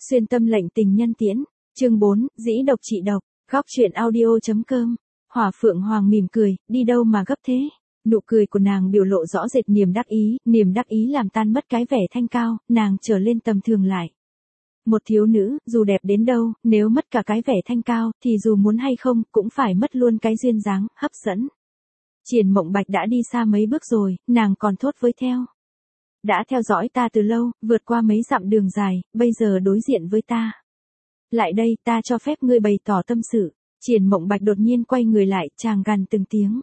Xuyên tâm lệnh tình nhân tiễn, chương 4, dĩ độc trị độc, góc truyện audio.com. Hỏa Phượng Hoàng mỉm cười, đi đâu mà gấp thế? Nụ cười của nàng biểu lộ rõ rệt niềm đắc ý làm tan mất cái vẻ thanh cao, nàng trở lên tầm thường lại. Một thiếu nữ, dù đẹp đến đâu, nếu mất cả cái vẻ thanh cao, thì dù muốn hay không, cũng phải mất luôn cái duyên dáng, hấp dẫn. Triển Mộng Bạch đã đi xa mấy bước rồi, nàng còn thốt với theo. Đã theo dõi ta từ lâu, vượt qua mấy dặm đường dài, bây giờ đối diện với ta. Lại đây, ta cho phép ngươi bày tỏ tâm sự. Triển Mộng Bạch đột nhiên quay người lại, chàng gằn từng tiếng.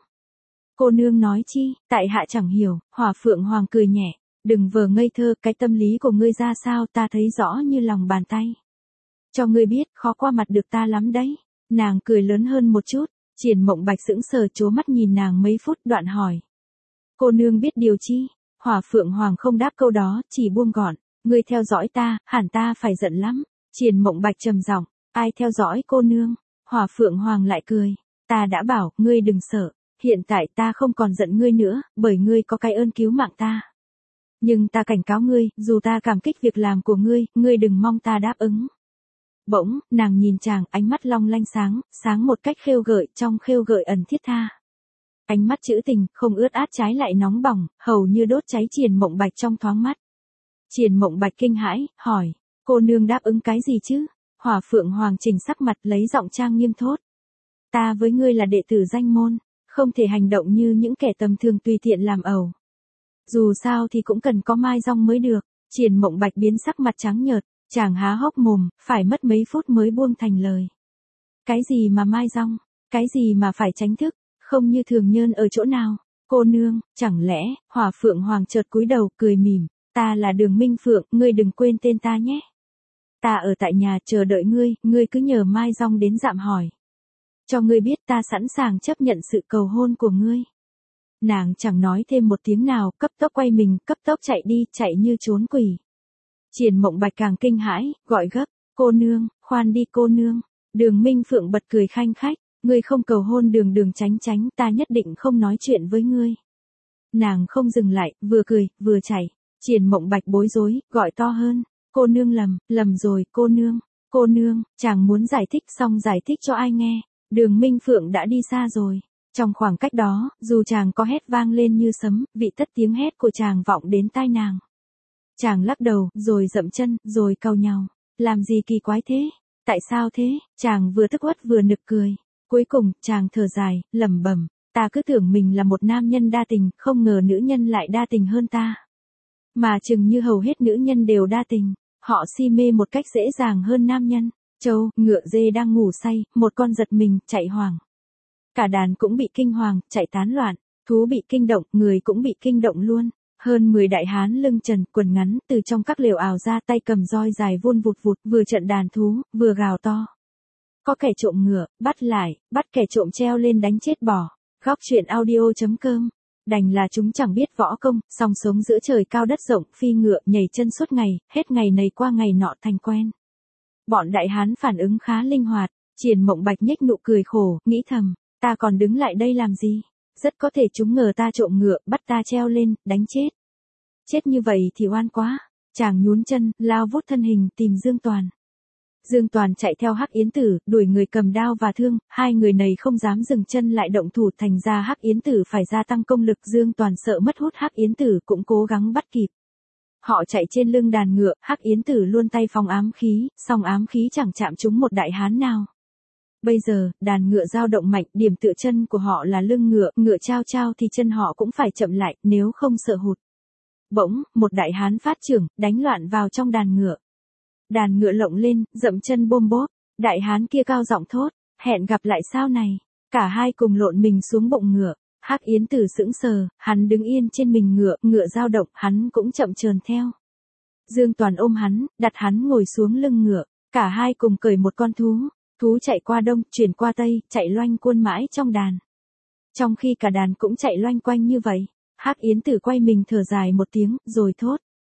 Cô nương nói chi, tại hạ chẳng hiểu. Hỏa Phượng Hoàng cười nhẹ. Đừng vờ ngây thơ, cái tâm lý của ngươi ra sao ta thấy rõ như lòng bàn tay. Cho ngươi biết, khó qua mặt được ta lắm đấy. Nàng cười lớn hơn một chút. Triển Mộng Bạch sững sờ trố mắt nhìn nàng mấy phút, đoạn hỏi. Cô nương biết điều chi? Hỏa Phượng Hoàng không đáp câu đó, chỉ buông gọn. Ngươi theo dõi ta, hẳn ta phải giận lắm. Triển Mộng Bạch trầm giọng, ai theo dõi cô nương? Hỏa Phượng Hoàng lại cười. Ta đã bảo, ngươi đừng sợ. Hiện tại ta không còn giận ngươi nữa, bởi ngươi có cái ơn cứu mạng ta. Nhưng ta cảnh cáo ngươi, dù ta cảm kích việc làm của ngươi đừng mong ta đáp ứng. Bỗng, nàng nhìn chàng, ánh mắt long lanh sáng một cách khêu gợi, trong khêu gợi ẩn thiết tha. Ánh mắt trữ tình, không ướt át trái lại nóng bỏng, hầu như đốt cháy Triển Mộng Bạch trong thoáng mắt. Triển Mộng Bạch kinh hãi, hỏi, cô nương đáp ứng cái gì chứ? Hỏa Phượng Hoàng chỉnh sắc mặt lấy giọng trang nghiêm thốt. Ta với ngươi là đệ tử danh môn, không thể hành động như những kẻ tầm thường tùy tiện làm ẩu. Dù sao thì cũng cần có mai rong mới được. Triển Mộng Bạch biến sắc mặt trắng nhợt, chàng há hốc mồm, phải mất mấy phút mới buông thành lời. Cái gì mà mai rong? Cái gì mà phải tránh thức? Không như thường nhơn ở chỗ nào? Cô nương, chẳng lẽ? Hỏa Phượng Hoàng chợt cúi đầu, cười mỉm. Ta là Đường Minh Phượng, ngươi đừng quên tên ta nhé. Ta ở tại nhà chờ đợi ngươi cứ nhờ mai rong đến dạm hỏi. Cho ngươi biết ta sẵn sàng chấp nhận sự cầu hôn của ngươi. Nàng chẳng nói thêm một tiếng nào, cấp tốc quay mình, cấp tốc chạy đi, chạy như trốn quỷ. Triển Mộng Bạch càng kinh hãi, gọi gấp, cô nương, khoan đi cô nương. Đường Minh Phượng bật cười khanh khách, ngươi không cầu hôn Đường tránh, ta nhất định không nói chuyện với ngươi. Nàng không dừng lại, vừa cười, vừa chạy. Triển Mộng Bạch bối rối, gọi to hơn, cô nương lầm rồi, cô nương, chàng muốn giải thích xong giải thích cho ai nghe. Đường Minh Phượng đã đi xa rồi. Trong khoảng cách đó, dù chàng có hét vang lên như sấm, vị tất tiếng hét của chàng vọng đến tai nàng. Chàng lắc đầu, rồi dậm chân, rồi cau nhàu. Làm gì kỳ quái thế? Tại sao thế? Chàng vừa tức uất vừa nực cười. Cuối cùng, chàng thở dài, lẩm bẩm, ta cứ tưởng mình là một nam nhân đa tình, không ngờ nữ nhân lại đa tình hơn ta. Mà chừng như hầu hết nữ nhân đều đa tình, họ si mê một cách dễ dàng hơn nam nhân. Trâu, ngựa dê đang ngủ say, một con giật mình, chạy hoảng. Cả đàn cũng bị kinh hoàng, chạy tán loạn, thú bị kinh động, người cũng bị kinh động luôn. Hơn 10 đại hán lưng trần, quần ngắn, từ trong các lều ảo ra tay cầm roi dài vun vụt, vừa trận đàn thú, vừa gào to. Có kẻ trộm ngựa, bắt kẻ trộm treo lên đánh chết bỏ. Góc truyện audio.com. Đành là chúng chẳng biết võ công, song sống giữa trời cao đất rộng, phi ngựa, nhảy chân suốt ngày, hết ngày này qua ngày nọ thành quen. Bọn đại hán phản ứng khá linh hoạt, Triển Mộng Bạch nhếch nụ cười khổ, nghĩ thầm, ta còn đứng lại đây làm gì? Rất có thể chúng ngờ ta trộm ngựa, bắt ta treo lên, đánh chết. Chết như vậy thì oan quá. Chàng nhún chân, lao vút thân hình tìm Dương Toàn. Dương Toàn chạy theo Hắc Yến Tử, đuổi người cầm đao và thương, hai người này không dám dừng chân lại động thủ, thành ra Hắc Yến Tử phải gia tăng công lực. Dương Toàn sợ mất hút, Hắc Yến Tử cũng cố gắng bắt kịp. Họ chạy trên lưng đàn ngựa, Hắc Yến Tử luôn tay phóng ám khí, song ám khí chẳng chạm trúng một đại hán nào. Bây giờ, đàn ngựa dao động mạnh, điểm tựa chân của họ là lưng ngựa, ngựa chao chao thì chân họ cũng phải chậm lại, nếu không sợ hụt. Bỗng, một đại hán phát chưởng, đánh loạn vào trong đàn ngựa. Đàn ngựa lộng lên, dậm chân bôm bốp, đại hán kia cao giọng thốt, hẹn gặp lại sao này. Cả hai cùng lộn mình xuống bụng ngựa. Hắc Yến Tử sững sờ, hắn đứng yên trên mình ngựa, ngựa dao động, hắn cũng chậm chờn theo. Dương Toàn ôm hắn, đặt hắn ngồi xuống lưng ngựa, cả hai cùng cởi một con thú. Thú chạy qua đông, chuyển qua tây, chạy loanh quanh mãi trong đàn. Trong khi cả đàn cũng chạy loanh quanh như vậy, Hắc Yến Tử quay mình thở dài một tiếng, rồi thốt.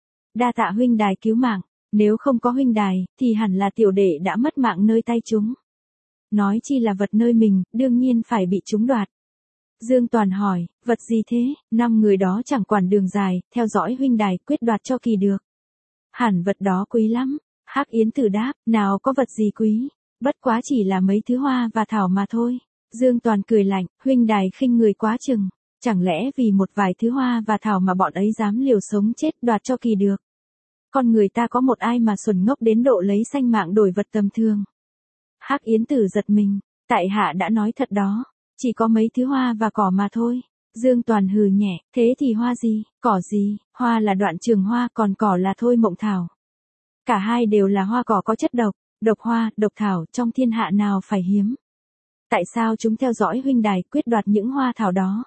Đa tạ huynh đài cứu mạng, nếu không có huynh đài, thì hẳn là tiểu đệ đã mất mạng nơi tay chúng. Nói chi là vật nơi mình, đương nhiên phải bị chúng đoạt. Dương Toàn hỏi, vật gì thế? 5 người đó chẳng quản đường dài, theo dõi huynh đài, quyết đoạt cho kỳ được. Hẳn vật đó quý lắm. Hắc Yến Tử đáp, nào có vật gì quý, bất quá chỉ là mấy thứ hoa và thảo mà thôi. Dương Toàn cười lạnh, huynh đài khinh người quá chừng, chẳng lẽ vì một vài thứ hoa và thảo mà bọn ấy dám liều sống chết đoạt cho kỳ được. Con người ta có một ai mà xuẩn ngốc đến độ lấy sanh mạng đổi vật tầm thường. Hắc Yến Tử giật mình, tại hạ đã nói thật đó, chỉ có mấy thứ hoa và cỏ mà thôi. Dương Toàn hừ nhẹ, thế thì hoa gì, cỏ gì, hoa là Đoạn Trường Hoa còn cỏ là Thôi Mộng Thảo. Cả hai đều là hoa cỏ có chất độc, độc hoa, độc thảo trong thiên hạ nào phải hiếm. Tại sao chúng theo dõi huynh đài quyết đoạt những hoa thảo đó?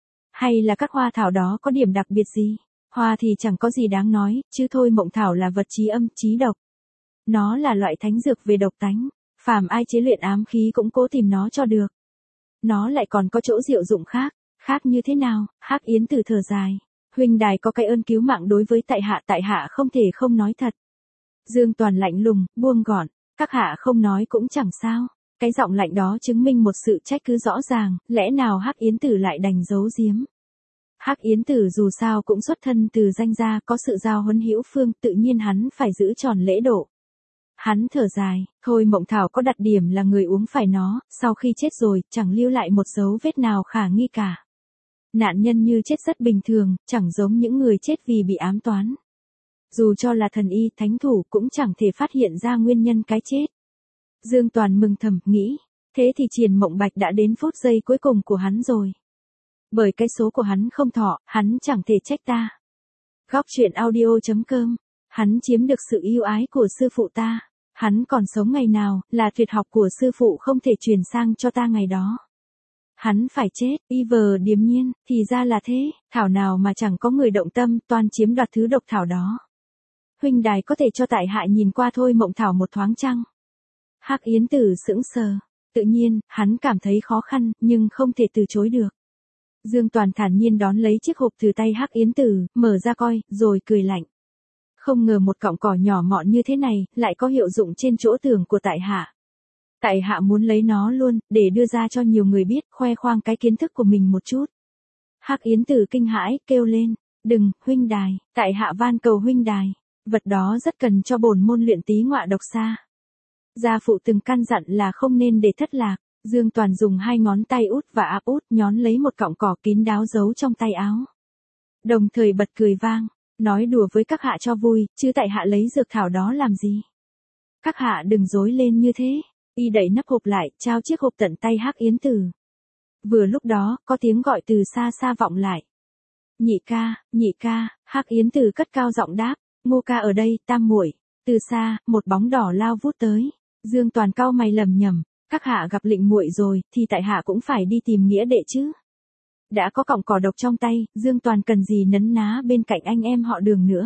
Hay là các hoa thảo đó có điểm đặc biệt gì? Hoa thì chẳng có gì đáng nói, chứ Thôi Mộng Thảo là vật chí âm chí độc. Nó là loại thánh dược về độc tánh, phàm ai chế luyện ám khí cũng cố tìm nó cho được. Nó lại còn có chỗ diệu dụng khác, khác như thế nào? Hắc Yến Tử thở dài, huynh đài có cái ơn cứu mạng đối với tại hạ không thể không nói thật. Dương Toàn lạnh lùng, buông gọn, các hạ không nói cũng chẳng sao. Cái giọng lạnh đó chứng minh một sự trách cứ rõ ràng, lẽ nào Hắc Yến Tử lại đành giấu giếm. Hắc Yến Tử dù sao cũng xuất thân từ danh gia có sự giao huấn hữu phương, tự nhiên hắn phải giữ tròn lễ độ. Hắn thở dài, Thôi Mộng Thảo có đặc điểm là người uống phải nó, sau khi chết rồi, chẳng lưu lại một dấu vết nào khả nghi cả. Nạn nhân như chết rất bình thường, chẳng giống những người chết vì bị ám toán. Dù cho là thần y, thánh thủ cũng chẳng thể phát hiện ra nguyên nhân cái chết. Dương Toàn mừng thầm, nghĩ, thế thì Triền Mộng Bạch đã đến phút giây cuối cùng của hắn rồi. Bởi cái số của hắn không thọ, hắn chẳng thể trách ta. Góc truyện audio.com, hắn chiếm được sự yêu ái của sư phụ ta. Hắn còn sống ngày nào, là tuyệt học của sư phụ không thể truyền sang cho ta ngày đó. Hắn phải chết, y vờ điềm nhiên, thì ra là thế, thảo nào mà chẳng có người động tâm, toan chiếm đoạt thứ độc thảo đó. Huynh đài có thể cho tại hạ nhìn qua Thôi Mộng Thảo một thoáng chăng? Hắc Yến Tử sững sờ, tự nhiên, hắn cảm thấy khó khăn, nhưng không thể từ chối được. Dương Toàn thản nhiên đón lấy chiếc hộp từ tay Hắc Yến Tử, mở ra coi, rồi cười lạnh. Không ngờ một cọng cỏ nhỏ mọn như thế này, lại có hiệu dụng trên chỗ tường của tại hạ. Tại hạ muốn lấy nó luôn, để đưa ra cho nhiều người biết, khoe khoang cái kiến thức của mình một chút. Hắc Yến Tử kinh hãi, kêu lên, đừng, huynh đài, tại hạ van cầu huynh đài, vật đó rất cần cho bổn môn luyện tí ngọa độc xa. Gia phụ từng căn dặn là không nên để thất lạc. Dương Toàn dùng hai ngón tay út và áp út nhón lấy một cọng cỏ kín đáo giấu trong tay áo. Đồng thời bật cười vang, nói đùa với các hạ cho vui, chứ tại hạ lấy dược thảo đó làm gì. Các hạ đừng dối lên như thế. Y đẩy nắp hộp lại, trao chiếc hộp tận tay Hắc Yến Tử. Vừa lúc đó, có tiếng gọi từ xa xa vọng lại. Nhị ca, Hắc Yến Tử cất cao giọng đáp, Ngô ca ở đây, tam muội. Từ xa, một bóng đỏ lao vút tới. Dương Toàn cau mày lầm nhầm, các hạ gặp lệnh muội rồi, thì tại hạ cũng phải đi tìm nghĩa đệ chứ. Đã có cọng cỏ độc trong tay, Dương Toàn cần gì nấn ná bên cạnh anh em họ Đường nữa.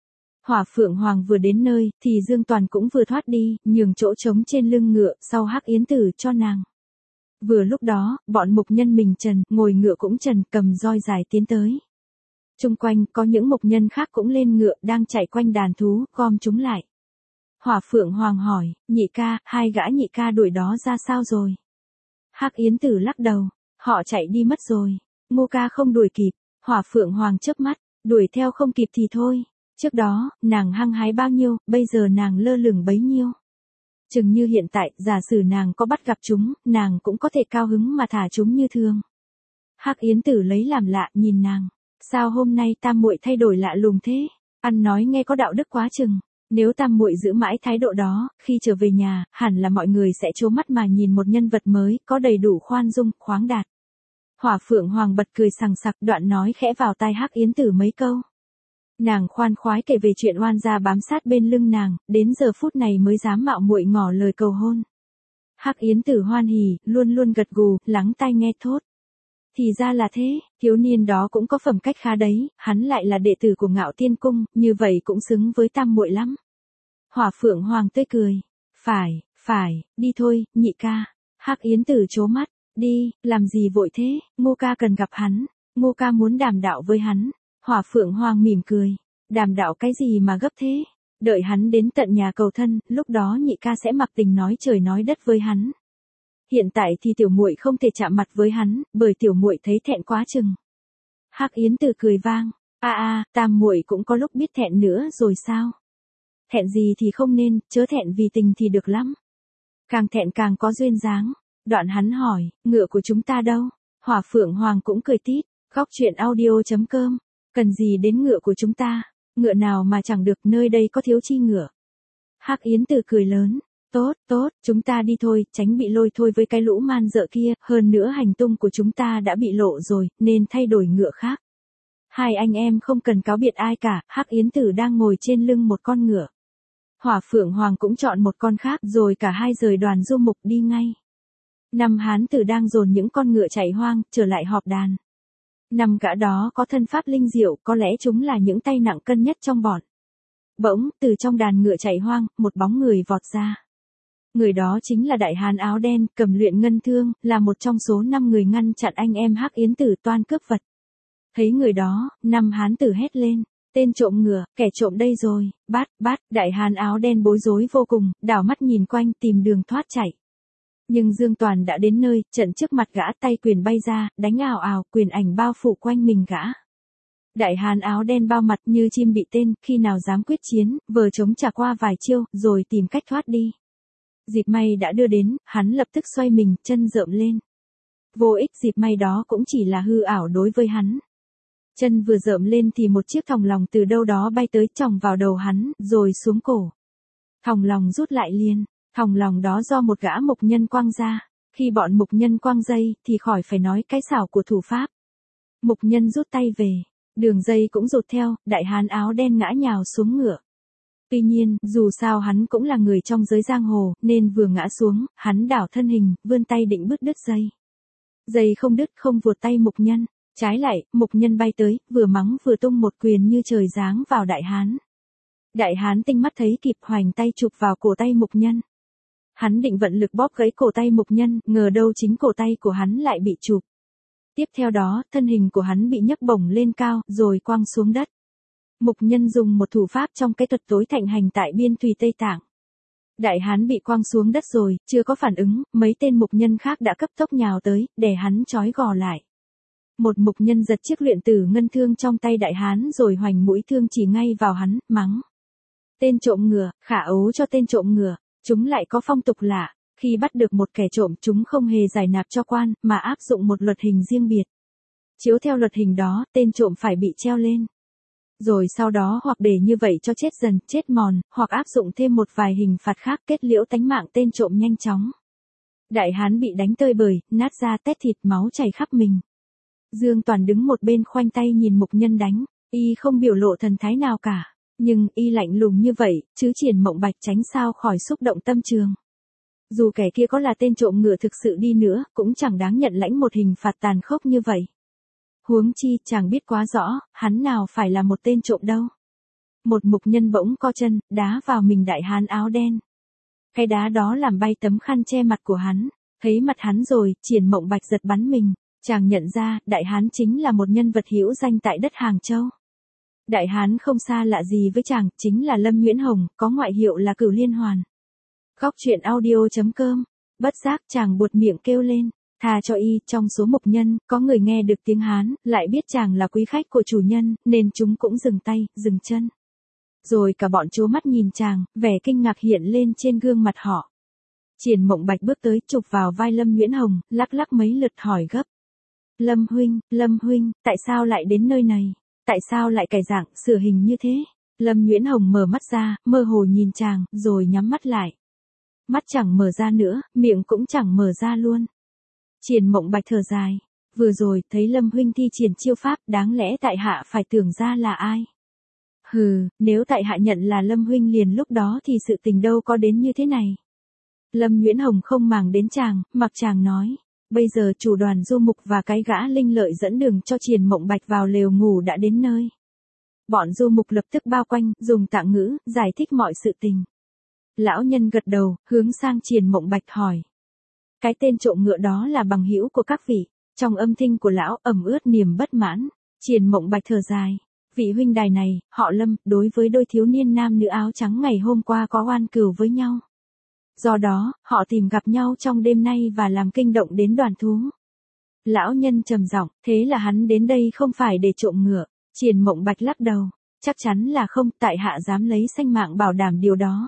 Hỏa Phượng Hoàng vừa đến nơi, thì Dương Toàn cũng vừa thoát đi, nhường chỗ trống trên lưng ngựa, sau Hắc Yến Tử cho nàng. Vừa lúc đó, bọn mục nhân mình trần, ngồi ngựa cũng trần, cầm roi dài tiến tới. Chung quanh, có những mục nhân khác cũng lên ngựa, đang chạy quanh đàn thú, gom chúng lại. Hỏa Phượng Hoàng hỏi, nhị ca, hai gã nhị ca đuổi đó ra sao rồi? Hắc Yến Tử lắc đầu, họ chạy đi mất rồi. Ngô ca không đuổi kịp. Hỏa Phượng Hoàng chớp mắt, đuổi theo không kịp thì thôi. Trước đó, nàng hăng hái bao nhiêu, bây giờ nàng lơ lửng bấy nhiêu. Chừng như hiện tại, giả sử nàng có bắt gặp chúng, nàng cũng có thể cao hứng mà thả chúng như thường. Hắc Yến Tử lấy làm lạ, nhìn nàng. Sao hôm nay tam muội thay đổi lạ lùng thế? Ăn nói nghe có đạo đức quá chừng. Nếu tam muội giữ mãi thái độ đó, khi trở về nhà, hẳn là mọi người sẽ trố mắt mà nhìn một nhân vật mới, có đầy đủ khoan dung, khoáng đạt. Hỏa Phượng Hoàng bật cười sằng sặc, đoạn nói khẽ vào tai Hắc Yến Tử mấy câu. Nàng khoan khoái kể về chuyện oan gia bám sát bên lưng nàng, đến giờ phút này mới dám mạo muội ngỏ lời cầu hôn. Hắc Yến Tử hoan hỉ, luôn luôn gật gù, lắng tai nghe thốt. Thì ra là thế, thiếu niên đó cũng có phẩm cách khá đấy, hắn lại là đệ tử của Ngạo Tiên Cung, như vậy cũng xứng với tam muội lắm. Hỏa Phượng Hoàng tươi cười. Phải, đi thôi, nhị ca. Hắc Yến Tử trố mắt, đi, làm gì vội thế, Ngô ca cần gặp hắn, Ngô ca muốn đàm đạo với hắn. Hỏa Phượng Hoàng mỉm cười, đàm đạo cái gì mà gấp thế, đợi hắn đến tận nhà cầu thân, lúc đó nhị ca sẽ mặc tình nói trời nói đất với hắn. Hiện tại thì tiểu muội không thể chạm mặt với hắn, bởi tiểu muội thấy thẹn quá chừng. Hắc Yến Tử cười vang, tam muội cũng có lúc biết thẹn nữa rồi sao? Thẹn gì thì không nên, chớ thẹn vì tình thì được lắm. Càng thẹn càng có duyên dáng. Đoạn hắn hỏi, ngựa của chúng ta đâu? Hỏa Phượng Hoàng cũng cười tít, góc chuyện audio.com. Cần gì đến ngựa của chúng ta? Ngựa nào mà chẳng được, nơi đây có thiếu chi ngựa. Hắc Yến Tử cười lớn, tốt, tốt, chúng ta đi thôi, tránh bị lôi thôi với cái lũ man dợ kia, hơn nữa hành tung của chúng ta đã bị lộ rồi, nên thay đổi ngựa khác. Hai anh em không cần cáo biệt ai cả, Hắc Yến Tử đang ngồi trên lưng một con ngựa. Hỏa Phượng Hoàng cũng chọn một con khác, rồi cả hai rời đoàn du mục đi ngay. Năm hán tử đang dồn những con ngựa chạy hoang, trở lại họp đàn. Năm gã đó có thân pháp linh diệu, có lẽ chúng là những tay nặng cân nhất trong bọn. Bỗng, từ trong đàn ngựa chạy hoang, một bóng người vọt ra. Người đó chính là đại hán áo đen, cầm luyện ngân thương, là một trong số 5 người ngăn chặn anh em Hắc Yến Tử toan cướp vật. Thấy người đó, 5 hán tử hét lên, tên trộm ngựa, kẻ trộm đây rồi, bắt, đại hán áo đen bối rối vô cùng, đảo mắt nhìn quanh tìm đường thoát chạy. Nhưng Dương Toàn đã đến nơi, trận trước mặt gã, tay quyền bay ra, đánh ào ào, quyền ảnh bao phủ quanh mình gã. Đại hán áo đen bao mặt như chim bị tên, khi nào dám quyết chiến, vờ chống trả qua vài chiêu, rồi tìm cách thoát đi. Dịp may đã đưa đến, hắn lập tức xoay mình, chân rợm lên. Vô ích, dịp may đó cũng chỉ là hư ảo đối với hắn. Chân vừa rợm lên thì một chiếc thòng lòng từ đâu đó bay tới chòng vào đầu hắn, rồi xuống cổ. Thòng lòng rút lại liền, thòng lòng đó do một gã mục nhân quăng ra. Khi bọn mục nhân quăng dây, thì khỏi phải nói cái xảo của thủ pháp. Mục nhân rút tay về, đường dây cũng rụt theo, đại hán áo đen ngã nhào xuống ngựa. Tuy nhiên, dù sao hắn cũng là người trong giới giang hồ, nên vừa ngã xuống, hắn đảo thân hình, vươn tay định bứt đứt dây. Dây không đứt, không vuột tay mục nhân. Trái lại, mục nhân bay tới, vừa mắng vừa tung một quyền như trời giáng vào đại hán. Đại hán tinh mắt thấy kịp, hoành tay chụp vào cổ tay mục nhân. Hắn định vận lực bóp gãy cổ tay mục nhân, ngờ đâu chính cổ tay của hắn lại bị chụp. Tiếp theo đó, thân hình của hắn bị nhấc bổng lên cao, rồi quăng xuống đất. Mục nhân dùng một thủ pháp trong cái thuật tối thịnh hành tại biên thùy Tây Tạng. Đại hán bị quăng xuống đất rồi, chưa có phản ứng, mấy tên mục nhân khác đã cấp tốc nhào tới, để hắn trói gò lại. Một mục nhân giật chiếc luyện tử ngân thương trong tay đại hán rồi hoành mũi thương chỉ ngay vào hắn, mắng. Tên trộm ngựa, khả ố cho tên trộm ngựa, chúng lại có phong tục lạ, khi bắt được một kẻ trộm chúng không hề giải nạp cho quan, mà áp dụng một luật hình riêng biệt. Chiếu theo luật hình đó, tên trộm phải bị treo lên. Rồi sau đó hoặc để như vậy cho chết dần, chết mòn, hoặc áp dụng thêm một vài hình phạt khác kết liễu tánh mạng tên trộm nhanh chóng. Đại hán bị đánh tơi bời, nát ra tét thịt, máu chảy khắp mình. Dương Toàn đứng một bên khoanh tay nhìn mục nhân đánh, y không biểu lộ thần thái nào cả, nhưng y lạnh lùng như vậy, chứ Triển Mộng Bạch tránh sao khỏi xúc động tâm trường. Dù kẻ kia có là tên trộm ngựa thực sự đi nữa, cũng chẳng đáng nhận lãnh một hình phạt tàn khốc như vậy. Huống chi, chàng biết quá rõ, hắn nào phải là một tên trộm đâu. Một mục nhân bỗng co chân, đá vào mình đại hán áo đen. Cái đá đó làm bay tấm khăn che mặt của hắn, thấy mặt hắn rồi, Triển Mộng Bạch giật bắn mình. Chàng nhận ra, đại hán chính là một nhân vật hữu danh tại đất Hàng Châu. Đại hán không xa lạ gì với chàng, chính là Lâm Nguyễn Hồng, có ngoại hiệu là Cửu Liên Hoàn. Góc chuyện audio.com. Bất giác chàng buột miệng kêu lên, tha cho y, trong số mục nhân, có người nghe được tiếng Hán, lại biết chàng là quý khách của chủ nhân, nên chúng cũng dừng tay, dừng chân. Rồi cả bọn trố mắt nhìn chàng, vẻ kinh ngạc hiện lên trên gương mặt họ. Triển Mộng Bạch bước tới, chụp vào vai Lâm Nguyễn Hồng, lắc lắc mấy lượt hỏi gấp. Lâm huynh, tại sao lại đến nơi này? Tại sao lại cải dạng, sửa hình như thế? Lâm Nguyễn Hồng mở mắt ra, mơ hồ nhìn chàng, rồi nhắm mắt lại. Mắt chẳng mở ra nữa, miệng cũng chẳng mở ra luôn. Triển Mộng Bạch thở dài. Vừa rồi, thấy Lâm huynh thi triển chiêu pháp, đáng lẽ tại hạ phải tưởng ra là ai? Hừ, nếu tại hạ nhận là Lâm huynh liền lúc đó thì sự tình đâu có đến như thế này. Lâm Nguyễn Hồng không màng đến chàng, mặc chàng nói. Bây giờ chủ đoàn du mục và cái gã linh lợi dẫn đường cho Triển Mộng Bạch vào lều ngủ đã đến nơi. Bọn du mục lập tức bao quanh, dùng tạng ngữ, giải thích mọi sự tình. Lão nhân gật đầu, hướng sang Triển Mộng Bạch hỏi. Cái tên trộm ngựa đó là bằng hữu của các vị. Trong âm thanh của lão ẩm ướt niềm bất mãn. Triển Mộng Bạch thở dài. Vị huynh đài này, họ Lâm, đối với đôi thiếu niên nam nữ áo trắng ngày hôm qua có oan cừu với nhau. Do đó, họ tìm gặp nhau trong đêm nay và làm kinh động đến đoàn thú. Lão nhân trầm giọng, thế là hắn đến đây không phải để trộm ngựa. Triển Mộng Bạch lắc đầu. Chắc chắn là không, tại hạ dám lấy sanh mạng bảo đảm điều đó.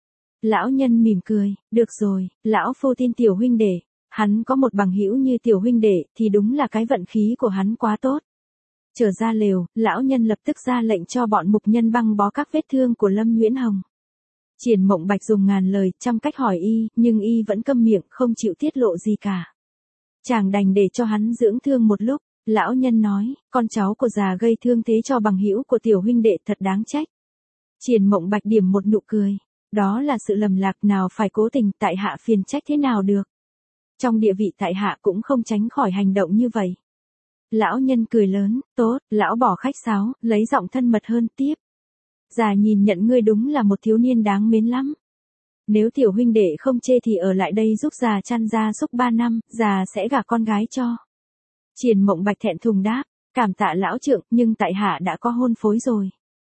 Lão nhân mỉm cười, được rồi, lão phu tin tiểu huynh đệ, hắn có một bằng hữu như tiểu huynh đệ thì đúng là cái vận khí của hắn quá tốt. Trở ra lều, lão nhân lập tức ra lệnh cho bọn mục nhân băng bó các vết thương của Lâm Nguyễn Hồng. Triển Mộng Bạch dùng ngàn lời, trăm cách hỏi y, nhưng y vẫn câm miệng, không chịu tiết lộ gì cả. Chàng đành để cho hắn dưỡng thương một lúc, lão nhân nói, con cháu của già gây thương thế cho bằng hữu của tiểu huynh đệ thật đáng trách. Triển Mộng Bạch điểm một nụ cười, đó là sự lầm lạc, nào phải cố tình, tại hạ phiền trách thế nào được. Trong địa vị tại hạ cũng không tránh khỏi hành động như vậy. Lão nhân cười lớn, tốt, lão bỏ khách sáo, lấy giọng thân mật hơn tiếp. Già nhìn nhận ngươi đúng là một thiếu niên đáng mến lắm. Nếu tiểu huynh đệ không chê thì ở lại đây giúp già chăn gia súc 3 năm, già sẽ gả con gái cho. Triển Mộng Bạch thẹn thùng đáp, cảm tạ lão trượng, nhưng tại hạ đã có hôn phối rồi.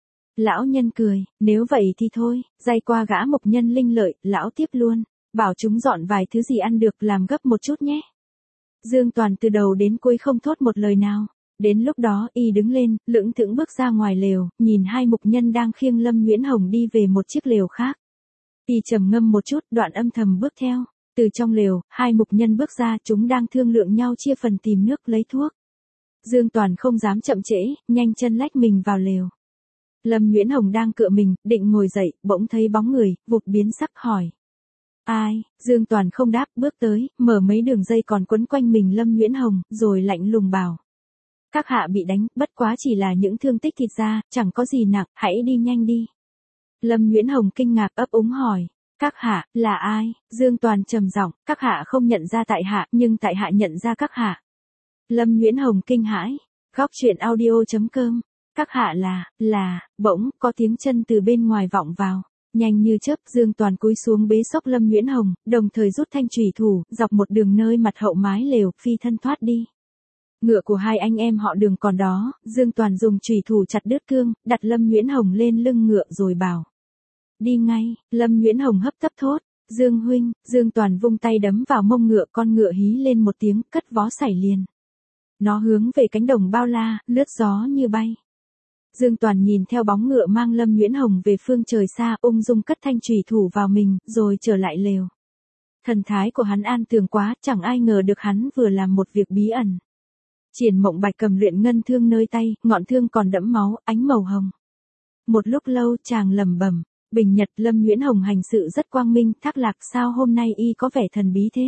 Lão nhân cười, nếu vậy thì thôi, dây qua gã mục nhân linh lợi, lão tiếp luôn, bảo chúng dọn vài thứ gì ăn được, làm gấp một chút nhé. Dương Toàn từ đầu đến cuối không thốt một lời nào. Đến lúc đó y đứng lên, lững thững bước ra ngoài lều, nhìn hai mục nhân đang khiêng Lâm Nguyễn Hồng đi về một chiếc lều khác. Y trầm ngâm một chút, đoạn âm thầm bước theo. Từ trong lều, hai mục nhân bước ra, chúng đang thương lượng nhau chia phần tìm nước lấy thuốc. Dương Toàn không dám chậm trễ, nhanh chân lách mình vào lều. Lâm Nguyễn Hồng đang cựa mình, định ngồi dậy, bỗng thấy bóng người, vụt biến sắc hỏi. Ai? Dương Toàn không đáp, bước tới, mở mấy đường dây còn quấn quanh mình Lâm Nguyễn Hồng, rồi lạnh lùng bảo. Các hạ bị đánh, bất quá chỉ là những thương tích thịt da, chẳng có gì nặng, hãy đi nhanh đi. Lâm Nguyễn Hồng kinh ngạc ấp úng hỏi. Các hạ, là ai? Dương Toàn trầm giọng, các hạ không nhận ra tại hạ, nhưng tại hạ nhận ra các hạ. Lâm Nguyễn Hồng kinh hãi. Góc truyện audio.com. Các hạ bỗng, có tiếng chân từ bên ngoài vọng vào. Nhanh như chớp, Dương Toàn cúi xuống bế xốc Lâm Nguyễn Hồng, đồng thời rút thanh chùy thủ, dọc một đường nơi mặt hậu mái lều, phi thân thoát đi. Ngựa của hai anh em họ Đường còn đó, Dương Toàn dùng chùy thủ chặt đứt cương, đặt Lâm Nguyễn Hồng lên lưng ngựa rồi bảo. Đi ngay. Lâm Nguyễn Hồng hấp tấp thốt. Dương huynh. Dương Toàn vung tay đấm vào mông ngựa, con ngựa hí lên một tiếng, cất vó sảy liền. Nó hướng về cánh đồng bao la, lướt gió như bay. Dương Toàn nhìn theo bóng ngựa mang Lâm Nguyễn Hồng về phương trời xa, ung dung cất thanh chùy thủ vào mình, rồi trở lại lều. Thần thái của hắn an tường quá, chẳng ai ngờ được hắn vừa làm một việc bí ẩn. Triển Mộng Bạch cầm luyện ngân thương nơi tay, ngọn thương còn đẫm máu, ánh màu hồng. Một lúc lâu chàng lẩm bẩm, bình nhật Lâm Nguyễn Hồng hành sự rất quang minh, Thác Lạc sao hôm nay y có vẻ thần bí thế.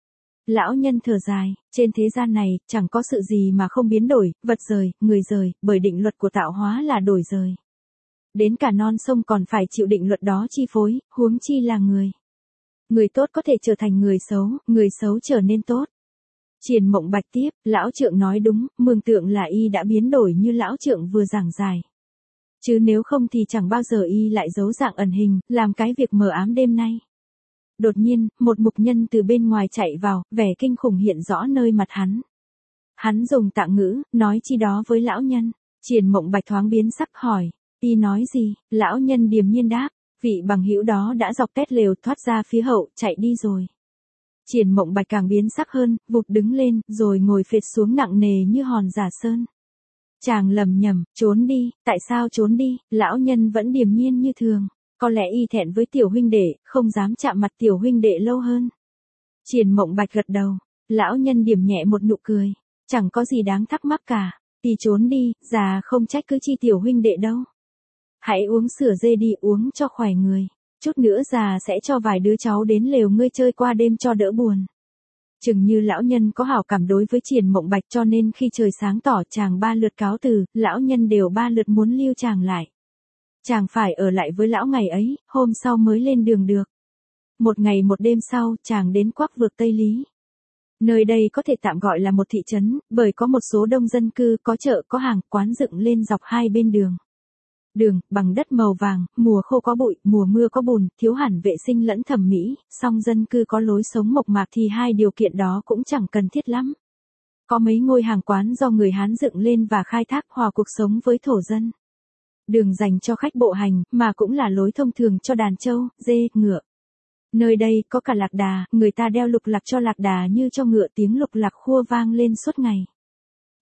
Lão nhân thở dài, trên thế gian này, chẳng có sự gì mà không biến đổi, vật rời, người rời, bởi định luật của tạo hóa là đổi rời. Đến cả non sông còn phải chịu định luật đó chi phối, huống chi là người. Người tốt có thể trở thành người xấu trở nên tốt. Triển Mộng Bạch tiếp, lão trượng nói đúng, mường tượng là y đã biến đổi như lão trượng vừa giảng giải. Chứ nếu không thì chẳng bao giờ y lại giấu dạng ẩn hình, làm cái việc mờ ám đêm nay. Đột nhiên, một mục nhân từ bên ngoài chạy vào, vẻ kinh khủng hiện rõ nơi mặt hắn. Hắn dùng tạng ngữ, nói chi đó với lão nhân. Triển Mộng Bạch thoáng biến sắc hỏi, y nói gì? Lão nhân điềm nhiên đáp, vị bằng hữu đó đã dọc tét lều thoát ra phía hậu, chạy đi rồi. Triển Mộng Bạch càng biến sắc hơn, vụt đứng lên, rồi ngồi phệt xuống nặng nề như hòn giả sơn. Chàng lầm nhầm, trốn đi, tại sao trốn đi? Lão nhân vẫn điềm nhiên như thường. Có lẽ y thẹn với tiểu huynh đệ, không dám chạm mặt tiểu huynh đệ lâu hơn. Triển Mộng Bạch gật đầu, lão nhân điểm nhẹ một nụ cười, chẳng có gì đáng thắc mắc cả, thì trốn đi, già không trách cứ chi tiểu huynh đệ đâu. Hãy uống sữa dê đi, uống cho khỏe người, chút nữa già sẽ cho vài đứa cháu đến lều ngươi chơi qua đêm cho đỡ buồn. Chừng như lão nhân có hảo cảm đối với Triển Mộng Bạch cho nên khi trời sáng tỏ chàng 3 lượt cáo từ, lão nhân đều 3 lượt muốn lưu chàng lại. Chàng phải ở lại với lão ngày ấy, hôm sau mới lên đường được. Một ngày một đêm sau, chàng đến Quắc Vực Tây Lý. Nơi đây có thể tạm gọi là một thị trấn, bởi có một số đông dân cư, có chợ, có hàng, quán dựng lên dọc hai bên đường. Đường, bằng đất màu vàng, mùa khô có bụi, mùa mưa có bùn, thiếu hẳn vệ sinh lẫn thẩm mỹ, song dân cư có lối sống mộc mạc thì hai điều kiện đó cũng chẳng cần thiết lắm. Có mấy ngôi hàng quán do người Hán dựng lên và khai thác hòa cuộc sống với thổ dân. Đường dành cho khách bộ hành, mà cũng là lối thông thường cho đàn trâu, dê, ngựa. Nơi đây có cả lạc đà, người ta đeo lục lạc cho lạc đà như cho ngựa, tiếng lục lạc khua vang lên suốt ngày.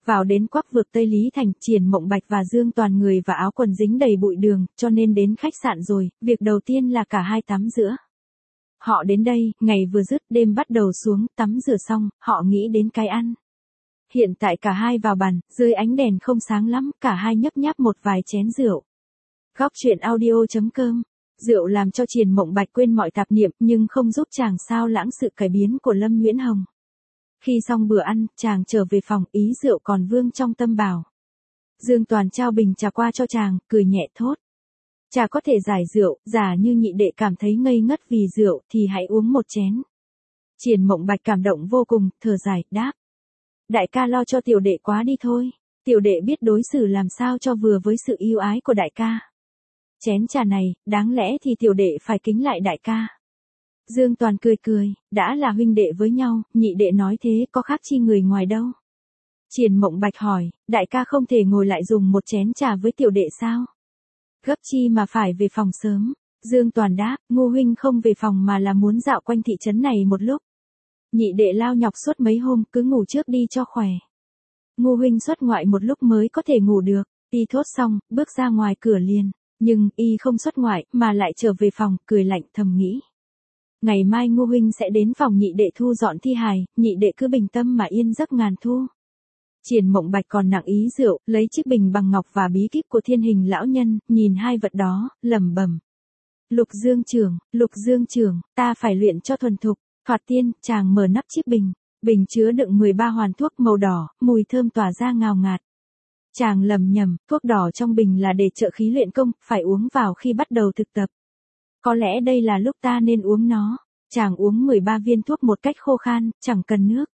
Vào đến quắc vực Tây Lý Thành, Triển Mộng Bạch và Dương Toàn người và áo quần dính đầy bụi đường, cho nên đến khách sạn rồi, việc đầu tiên là cả hai tắm rửa. Họ đến đây, ngày vừa dứt, đêm bắt đầu xuống, tắm rửa xong, họ nghĩ đến cái ăn. Hiện tại cả hai vào bàn, dưới ánh đèn không sáng lắm, cả hai nhấp nháp một vài chén rượu. Góc truyện audio.com. Rượu làm cho Triển Mộng Bạch quên mọi tạp niệm, nhưng không giúp chàng sao lãng sự cải biến của Lâm Nguyễn Hồng. Khi xong bữa ăn, chàng trở về phòng, ý rượu còn vương trong tâm bảo. Dương Toàn trao bình trà qua cho chàng, cười nhẹ thốt. Trà có thể giải rượu, giả như nhị đệ cảm thấy ngây ngất vì rượu, thì hãy uống một chén. Triển Mộng Bạch cảm động vô cùng, thở dài, đáp. Đại ca lo cho tiểu đệ quá đi thôi. Tiểu đệ biết đối xử làm sao cho vừa với sự yêu ái của đại ca. Chén trà này, đáng lẽ thì tiểu đệ phải kính lại đại ca. Dương Toàn cười cười, đã là huynh đệ với nhau, nhị đệ nói thế có khác chi người ngoài đâu. Triển Mộng Bạch hỏi, đại ca không thể ngồi lại dùng một chén trà với tiểu đệ sao? Gấp chi mà phải về phòng sớm. Dương Toàn đáp, Ngô huynh không về phòng mà là muốn dạo quanh thị trấn này một lúc. Nhị đệ lao nhọc suốt mấy hôm, cứ ngủ trước đi cho khỏe. Ngô huynh xuất ngoại một lúc mới có thể ngủ được. Y thốt xong, bước ra ngoài cửa liền. Nhưng, y không xuất ngoại, mà lại trở về phòng, cười lạnh thầm nghĩ. Ngày mai Ngô huynh sẽ đến phòng nhị đệ thu dọn thi hài, nhị đệ cứ bình tâm mà yên giấc ngàn thu. Triển Mộng Bạch còn nặng ý rượu, lấy chiếc bình bằng ngọc và bí kíp của Thiên Hình lão nhân, nhìn hai vật đó, lẩm bẩm. Lục Dương trưởng, ta phải luyện cho thuần thục. Thoạt tiên, chàng mở nắp chiếc bình. Bình chứa đựng 13 hoàn thuốc màu đỏ, mùi thơm tỏa ra ngào ngạt. Chàng lầm nhầm, thuốc đỏ trong bình là để trợ khí luyện công, phải uống vào khi bắt đầu thực tập. Có lẽ đây là lúc ta nên uống nó. Chàng uống 13 viên thuốc một cách khô khan, chẳng cần nước.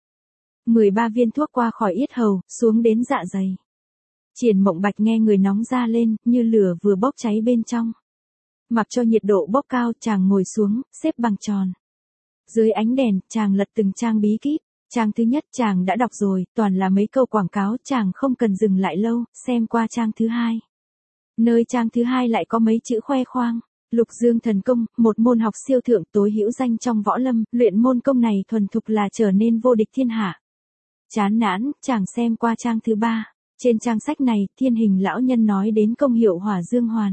13 viên thuốc qua khỏi yết hầu, xuống đến dạ dày. Triển Mộng Bạch nghe người nóng ra lên, như lửa vừa bốc cháy bên trong. Mặc cho nhiệt độ bốc cao, chàng ngồi xuống, xếp bằng tròn. Dưới ánh đèn, chàng lật từng trang bí kíp. Trang thứ nhất chàng đã đọc rồi, toàn là mấy câu quảng cáo, chàng không cần dừng lại lâu, xem qua trang thứ hai. Nơi trang thứ hai lại có mấy chữ khoe khoang. Lục Dương thần công, một môn học siêu thượng tối hữu danh trong võ lâm, luyện môn công này thuần thục là trở nên vô địch thiên hạ. Chán nản, chàng xem qua trang thứ ba. Trên trang sách này, Thiên Hình lão nhân nói đến công hiệu hỏa dương hoàn.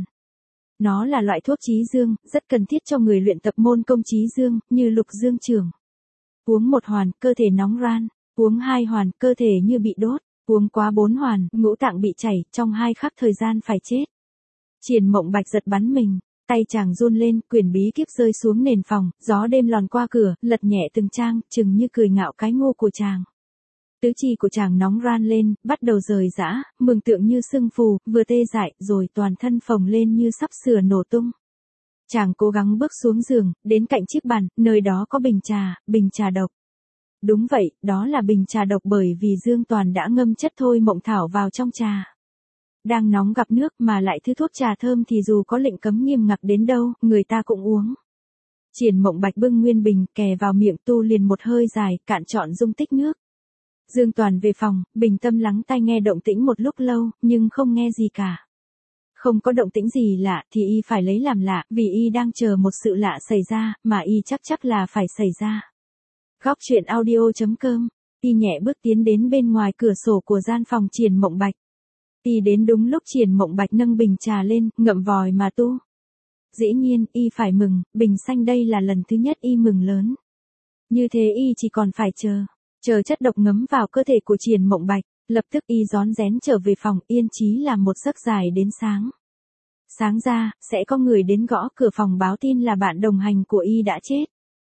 Nó là loại thuốc trí dương, rất cần thiết cho người luyện tập môn công trí dương, như Lục Dương trưởng. Uống 1 hoàn, cơ thể nóng ran. Uống 2 hoàn, cơ thể như bị đốt. Uống quá 4 hoàn, ngũ tạng bị chảy, trong 2 khắc thời gian phải chết. Triển Mộng Bạch giật bắn mình. Tay chàng run lên, quyển bí kíp rơi xuống nền phòng, gió đêm lòn qua cửa, lật nhẹ từng trang, chừng như cười ngạo cái ngu của chàng. Tứ chi của chàng nóng ran lên, bắt đầu rời rã, mường tượng như sưng phù, vừa tê dại, rồi toàn thân phồng lên như sắp sửa nổ tung. Chàng cố gắng bước xuống giường, đến cạnh chiếc bàn, nơi đó có bình trà độc. Đúng vậy, đó là bình trà độc bởi vì Dương Toàn đã ngâm chất thôi mộng thảo vào trong trà. Đang nóng gặp nước mà lại thứ thuốc trà thơm thì dù có lệnh cấm nghiêm ngặt đến đâu, người ta cũng uống. Triển Mộng Bạch bưng nguyên bình, kè vào miệng tu liền một hơi dài, cạn trọn dung tích nước. Dương Toàn về phòng, bình tâm lắng tai nghe động tĩnh một lúc lâu, nhưng không nghe gì cả. Không có động tĩnh gì lạ thì y phải lấy làm lạ, vì y đang chờ một sự lạ xảy ra, mà y chắc là phải xảy ra. Góc truyện audio.com. Y nhẹ bước tiến đến bên ngoài cửa sổ của gian phòng Triển Mộng Bạch. Y đến đúng lúc Triển Mộng Bạch nâng bình trà lên, ngậm vòi mà tu. Dĩ nhiên, y phải mừng, bình xanh đây là lần thứ nhất y mừng lớn. Như thế y chỉ còn phải chờ chất độc ngấm vào cơ thể của Triển Mộng Bạch, lập tức y rón rén trở về phòng, yên chí làm một giấc dài đến sáng. Sáng ra, sẽ có người đến gõ cửa phòng báo tin là bạn đồng hành của y đã chết.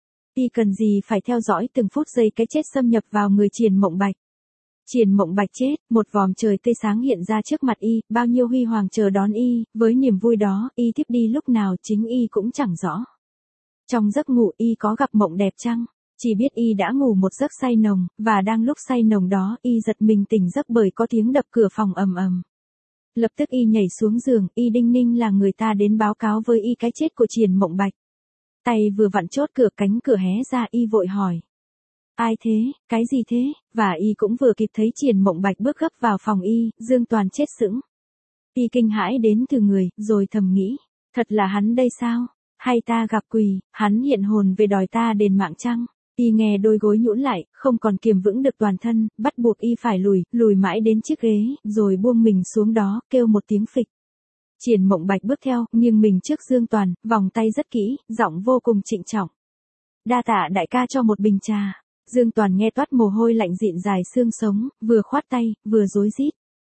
Y cần gì phải theo dõi từng phút giây cái chết xâm nhập vào người Triển Mộng Bạch. Triển Mộng Bạch chết, một vòm trời tươi sáng hiện ra trước mặt y, bao nhiêu huy hoàng chờ đón y, với niềm vui đó, y tiếp đi lúc nào chính y cũng chẳng rõ. Trong giấc ngủ y có gặp mộng đẹp chăng? Chỉ biết y đã ngủ một giấc say nồng, và đang lúc say nồng đó, y giật mình tỉnh giấc bởi có tiếng đập cửa phòng ầm ầm. Lập tức y nhảy xuống giường, y đinh ninh là người ta đến báo cáo với y cái chết của Triển Mộng Bạch. Tay vừa vặn chốt cửa, cánh cửa hé ra, y vội hỏi. Ai thế, cái gì thế? Và y cũng vừa kịp thấy Triển Mộng Bạch bước gấp vào phòng y, Dương Toàn chết sững. Y kinh hãi đến từ người, rồi thầm nghĩ, thật là hắn đây sao? Hay ta gặp quỷ, hắn hiện hồn về đòi ta đền mạng chăng? Y nghe đôi gối nhũn lại, không còn kiềm vững được toàn thân, bắt buộc y phải lùi mãi đến chiếc ghế, rồi buông mình xuống đó, kêu một tiếng phịch. Triển Mộng Bạch bước theo, nghiêng mình trước Dương Toàn, vòng tay rất kỹ, giọng vô cùng trịnh trọng. Đa tạ đại ca cho một bình trà. Dương Toàn nghe toát mồ hôi lạnh dịn dài xương sống, vừa khoát tay, vừa rối rít.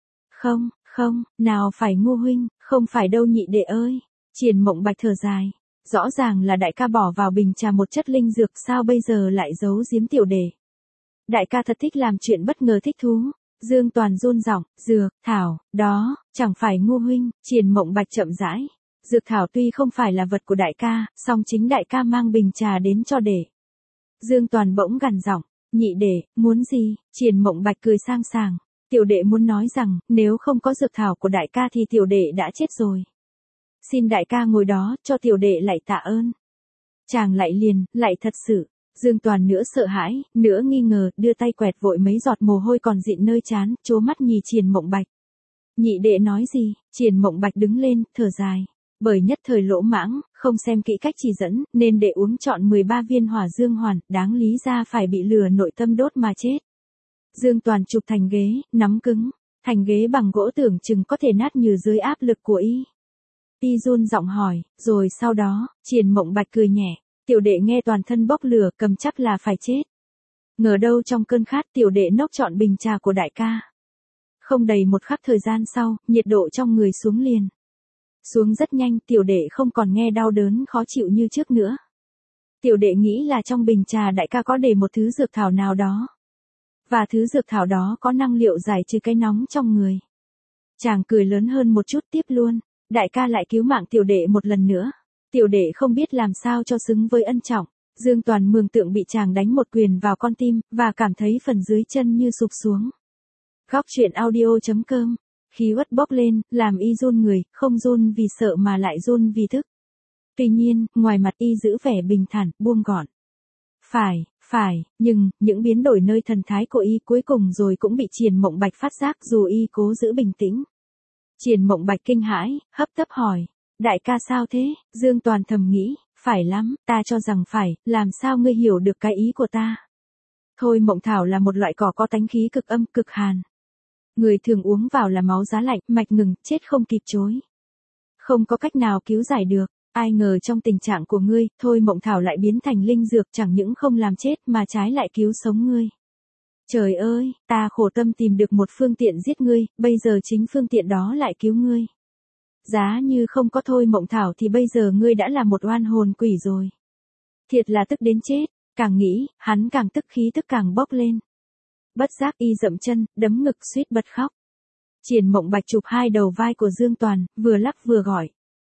Không, nào phải Ngô huynh, không phải đâu nhị đệ ơi. Triển Mộng Bạch thở dài. Rõ ràng là đại ca bỏ vào bình trà một chất linh dược, sao bây giờ lại giấu giếm tiểu đệ. Đại ca thật thích làm chuyện bất ngờ thích thú. Dương Toàn run giọng, dược, thảo, đó, chẳng phải Ngô huynh. Triển Mộng Bạch chậm rãi. Dược thảo tuy không phải là vật của đại ca, song chính đại ca mang bình trà đến cho đệ. Dương Toàn bỗng gằn giọng, nhị đệ, muốn gì? Triển Mộng Bạch cười sang sảng. Tiểu đệ muốn nói rằng, nếu không có dược thảo của đại ca thì tiểu đệ đã chết rồi. Xin đại ca ngồi đó, cho tiểu đệ lạy tạ ơn. Chàng lạy liền, lạy thật sự. Dương Toàn nữa sợ hãi, nữa nghi ngờ, đưa tay quẹt vội mấy giọt mồ hôi còn dịn nơi trán, trố mắt nhìn Triển Mộng Bạch. Nhị đệ nói gì? Triển Mộng Bạch đứng lên, thở dài. Bởi nhất thời lỗ mãng, không xem kỹ cách chỉ dẫn, nên đệ uống trọn 13 viên hỏa dương hoàn, đáng lý ra phải bị lừa nội tâm đốt mà chết. Dương Toàn chụp thành ghế, nắm cứng. Thành ghế bằng gỗ tưởng chừng có thể nát như dưới áp lực của y. Y run giọng hỏi, rồi sau đó, Triển Mộng Bạch cười nhẹ. Tiểu đệ nghe toàn thân bốc lửa, cầm chắc là phải chết. Ngờ đâu trong cơn khát tiểu đệ nốc trọn bình trà của đại ca. Không đầy một khắc thời gian sau, nhiệt độ trong người xuống liền. Xuống rất nhanh, tiểu đệ không còn nghe đau đớn khó chịu như trước nữa. Tiểu đệ nghĩ là trong bình trà đại ca có để một thứ dược thảo nào đó. Và thứ dược thảo đó có năng liệu giải trừ cái nóng trong người. Chàng cười lớn hơn một chút tiếp luôn. Đại ca lại cứu mạng tiểu đệ một lần nữa. Tiểu đệ không biết làm sao cho xứng với ân trọng. Dương Toàn mường tượng bị chàng đánh một quyền vào con tim, và cảm thấy phần dưới chân như sụp xuống. Góc truyện audio.com. Khí uất bốc lên, làm y run người, không run vì sợ mà lại run vì thức. Tuy nhiên, ngoài mặt y giữ vẻ bình thản, buông gọn. Phải, nhưng, những biến đổi nơi thần thái của y cuối cùng rồi cũng bị Triển Mộng Bạch phát giác dù y cố giữ bình tĩnh. Triển Mộng Bạch kinh hãi, hấp tấp hỏi. Đại ca sao thế? Dương Toàn thầm nghĩ, phải lắm, ta cho rằng phải, làm sao ngươi hiểu được cái ý của ta? Thôi mộng thảo là một loại cỏ có tánh khí cực âm, cực hàn. Người thường uống vào là máu giá lạnh, mạch ngừng, chết không kịp chối. Không có cách nào cứu giải được. Ai ngờ trong tình trạng của ngươi, thôi mộng thảo lại biến thành linh dược, chẳng những không làm chết mà trái lại cứu sống ngươi. Trời ơi, ta khổ tâm tìm được một phương tiện giết ngươi, bây giờ chính phương tiện đó lại cứu ngươi. Giá như không có thôi mộng thảo thì bây giờ ngươi đã là một oan hồn quỷ rồi. Thiệt là tức đến chết, càng nghĩ, hắn càng tức khí tức càng bốc lên. Bất giác y dậm chân, đấm ngực suýt bật khóc. Triển Mộng Bạch chụp hai đầu vai của Dương Toàn, vừa lắc vừa gọi.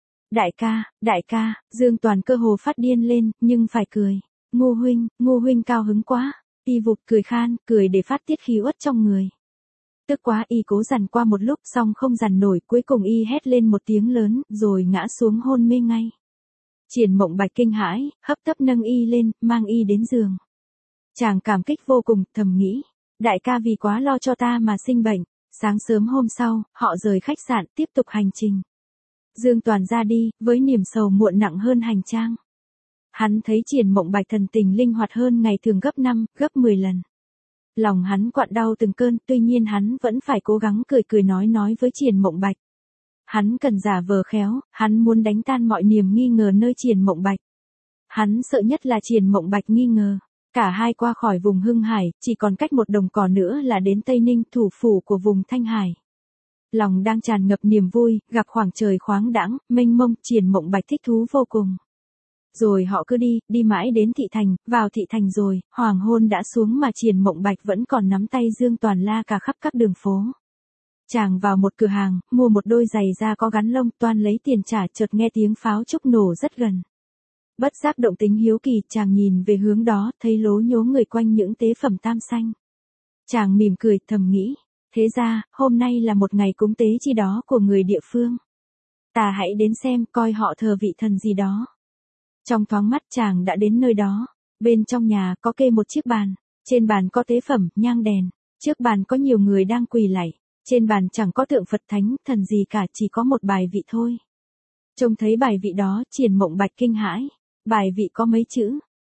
Đại ca, Dương Toàn cơ hồ phát điên lên, nhưng phải cười. Ngô huynh cao hứng quá. Y vụt cười khan, cười để phát tiết khí uất trong người. Tức quá y cố dằn qua một lúc xong không dằn nổi, cuối cùng y hét lên một tiếng lớn, rồi ngã xuống hôn mê ngay. Triển Mộng Bạch kinh hãi, hấp tấp nâng y lên, mang y đến giường. Chàng cảm kích vô cùng, thầm nghĩ. Đại ca vì quá lo cho ta mà sinh bệnh. Sáng sớm hôm sau, họ rời khách sạn, tiếp tục hành trình. Dương Toàn ra đi, với niềm sầu muộn nặng hơn hành trang. Hắn thấy Triển Mộng Bạch thần tình linh hoạt hơn ngày thường gấp 5, gấp 10 lần. Lòng hắn quặn đau từng cơn, tuy nhiên hắn vẫn phải cố gắng cười nói với Triển Mộng Bạch. Hắn cần giả vờ khéo, hắn muốn đánh tan mọi niềm nghi ngờ nơi Triển Mộng Bạch. Hắn sợ nhất là Triển Mộng Bạch nghi ngờ. Cả hai qua khỏi vùng Hưng Hải, chỉ còn cách một đồng cỏ nữa là đến Tây Ninh, thủ phủ của vùng Thanh Hải. Lòng đang tràn ngập niềm vui, gặp khoảng trời khoáng đãng, mênh mông, Triển Mộng Bạch thích thú vô cùng. Rồi họ cứ đi mãi đến thị thành, vào thị thành rồi, hoàng hôn đã xuống mà Triển Mộng Bạch vẫn còn nắm tay Dương Toàn la cả khắp các đường phố. Chàng vào một cửa hàng, mua một đôi giày da có gắn lông, toan lấy tiền trả, chợt nghe tiếng pháo trúc nổ rất gần. Bất giác động tính hiếu kỳ, chàng nhìn về hướng đó, thấy lố nhố người quanh những tế phẩm tam xanh. Chàng mỉm cười, thầm nghĩ, thế ra, hôm nay là một ngày cúng tế chi đó của người địa phương. Ta hãy đến xem, coi họ thờ vị thần gì đó. Trong thoáng mắt chàng đã đến nơi đó. Bên trong nhà có kê một chiếc bàn. Trên bàn có tế phẩm, nhang đèn. Trước bàn có nhiều người đang quỳ lạy. Trên bàn chẳng có tượng Phật thánh, thần gì cả, chỉ có một bài vị thôi. Trông thấy bài vị đó, Triển Mộng Bạch kinh hãi. Bài vị có mấy chữ.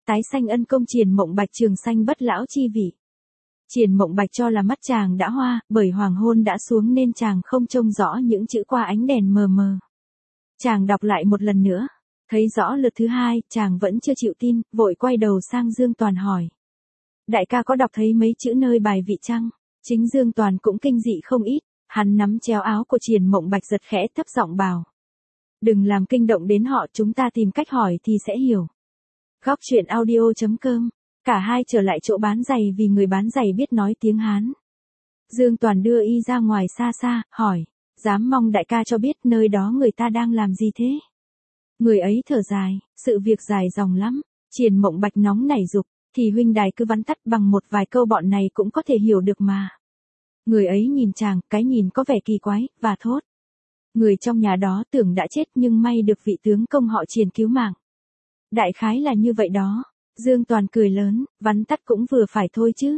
tái sanh ân công Triền Mộng Bạch trường sanh bất lão chi vị. Triền Mộng Bạch cho là mắt chàng đã hoa, bởi hoàng hôn đã xuống nên chàng không trông rõ những chữ qua ánh đèn mờ mờ. Chàng đọc lại một lần nữa, thấy rõ lượt thứ hai, chàng vẫn chưa chịu tin, vội quay đầu sang Dương Toàn hỏi. Đại ca có đọc thấy mấy chữ nơi bài vị chăng? Chính Dương Toàn cũng kinh dị không ít, hắn nắm chéo áo của Triền Mộng Bạch giật khẽ thấp giọng bảo. Đừng làm kinh động đến họ, chúng ta tìm cách hỏi thì sẽ hiểu. Góc truyện audio.com. Cả hai trở lại chỗ bán giày vì người bán giày biết nói tiếng Hán. Dương Toàn đưa y ra ngoài xa xa, hỏi. Dám mong đại ca cho biết nơi đó người ta đang làm gì thế? Người ấy thở dài, sự việc dài dòng lắm. Triền Mộng Bạch nóng nảy dục, thì huynh đài cứ vắn tắt bằng một vài câu bọn này cũng có thể hiểu được mà. Người ấy nhìn chàng, cái nhìn có vẻ kỳ quái, và thốt. Người trong nhà đó tưởng đã chết nhưng may được vị tướng công họ Triền cứu mạng. Đại khái là như vậy đó. Dương Toàn cười lớn, vắn tắt cũng vừa phải thôi chứ,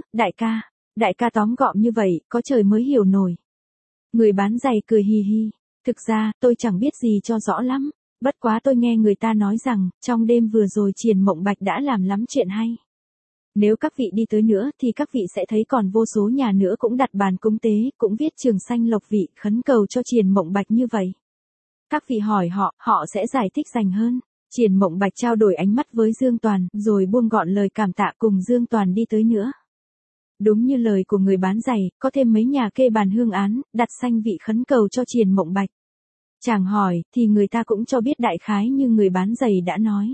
đại ca tóm gọn như vậy, có trời mới hiểu nổi. Người bán giày cười hì hì, thực ra, tôi chẳng biết gì cho rõ lắm, bất quá tôi nghe người ta nói rằng, trong đêm vừa rồi Triền Mộng Bạch đã làm lắm chuyện hay. Nếu các vị đi tới nữa thì các vị sẽ thấy còn vô số nhà nữa cũng đặt bàn cúng tế, cũng viết trường sanh lộc vị, khấn cầu cho Triền Mộng Bạch như vậy. Các vị hỏi họ sẽ giải thích rành hơn. Triền Mộng Bạch trao đổi ánh mắt với Dương Toàn, rồi buông gọn lời cảm tạ cùng Dương Toàn đi tới nữa. Đúng như lời của người bán giày, có thêm mấy nhà kê bàn hương án, đặt sanh vị khấn cầu cho Triền Mộng Bạch. Chàng hỏi, thì người ta cũng cho biết đại khái như người bán giày đã nói.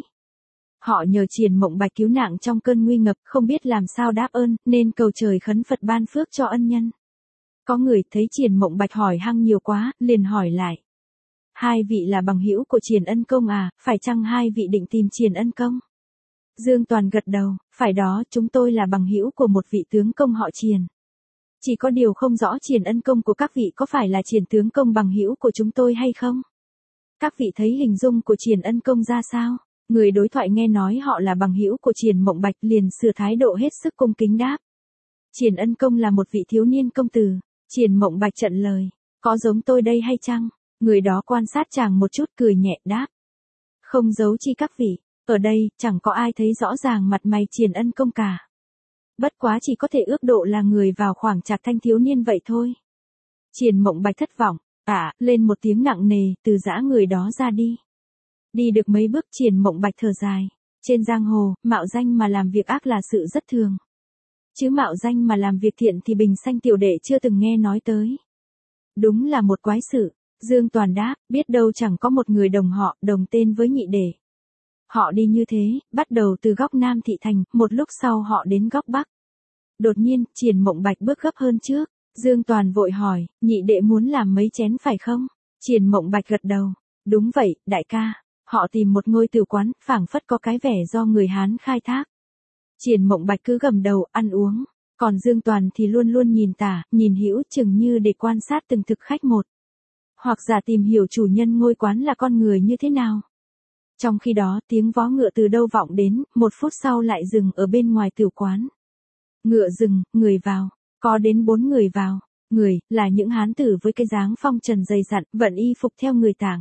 Họ nhờ Triền Mộng Bạch cứu nạn trong cơn nguy ngập, không biết làm sao đáp ơn, nên cầu trời khấn Phật ban phước cho ân nhân. Có người thấy Triền Mộng Bạch hỏi hăng nhiều quá, liền hỏi lại. Hai vị là bằng hữu của Triền Ân Công à, phải chăng hai vị định tìm Triền Ân Công? Dương Toàn gật đầu, phải đó, chúng tôi là bằng hữu của một vị tướng công họ Triền. Chỉ có điều không rõ Triền Ân Công của các vị có phải là Triền tướng công bằng hữu của chúng tôi hay không? Các vị thấy hình dung của Triền Ân Công ra sao? Người đối thoại nghe nói họ là bằng hữu của Triền Mộng Bạch liền sửa thái độ hết sức cung kính đáp. Triền Ân Công là một vị thiếu niên công tử. Triền Mộng Bạch trận lời, có giống tôi đây hay chăng? Người đó quan sát chàng một chút cười nhẹ đáp. Không giấu chi các vị, ở đây chẳng có ai thấy rõ ràng mặt mày Triền Ân Công cả. Bất quá chỉ có thể ước độ là người vào khoảng trạc thanh thiếu niên vậy thôi. Triền Mộng Bạch thất vọng, lên một tiếng nặng nề, từ giã người đó ra đi. Đi được mấy bước Triền Mộng Bạch thở dài. Trên giang hồ, mạo danh mà làm việc ác là sự rất thường. Chứ mạo danh mà làm việc thiện thì bình sanh tiểu đệ chưa từng nghe nói tới. Đúng là một quái sự. Dương Toàn đáp, biết đâu chẳng có một người đồng họ, đồng tên với nhị đệ. Họ đi như thế, bắt đầu từ góc Nam Thị Thành, một lúc sau họ đến góc Bắc. Đột nhiên, Triền Mộng Bạch bước gấp hơn trước. Dương Toàn vội hỏi, nhị đệ muốn làm mấy chén phải không? Triền Mộng Bạch gật đầu. Đúng vậy, đại ca. Họ tìm một ngôi tử quán, phảng phất có cái vẻ do người Hán khai thác. Triền Mộng Bạch cứ gầm đầu, ăn uống. Còn Dương Toàn thì luôn luôn nhìn tả, nhìn hữu chừng như để quan sát từng thực khách một. Hoặc giả tìm hiểu chủ nhân ngôi quán là con người như thế nào. Trong khi đó tiếng vó ngựa từ đâu vọng đến, một phút sau lại dừng ở bên ngoài tử quán. Ngựa dừng, người vào, có đến 4 người vào. Người, là những hán tử với cái dáng phong trần dày dặn, vận y phục theo người Tảng.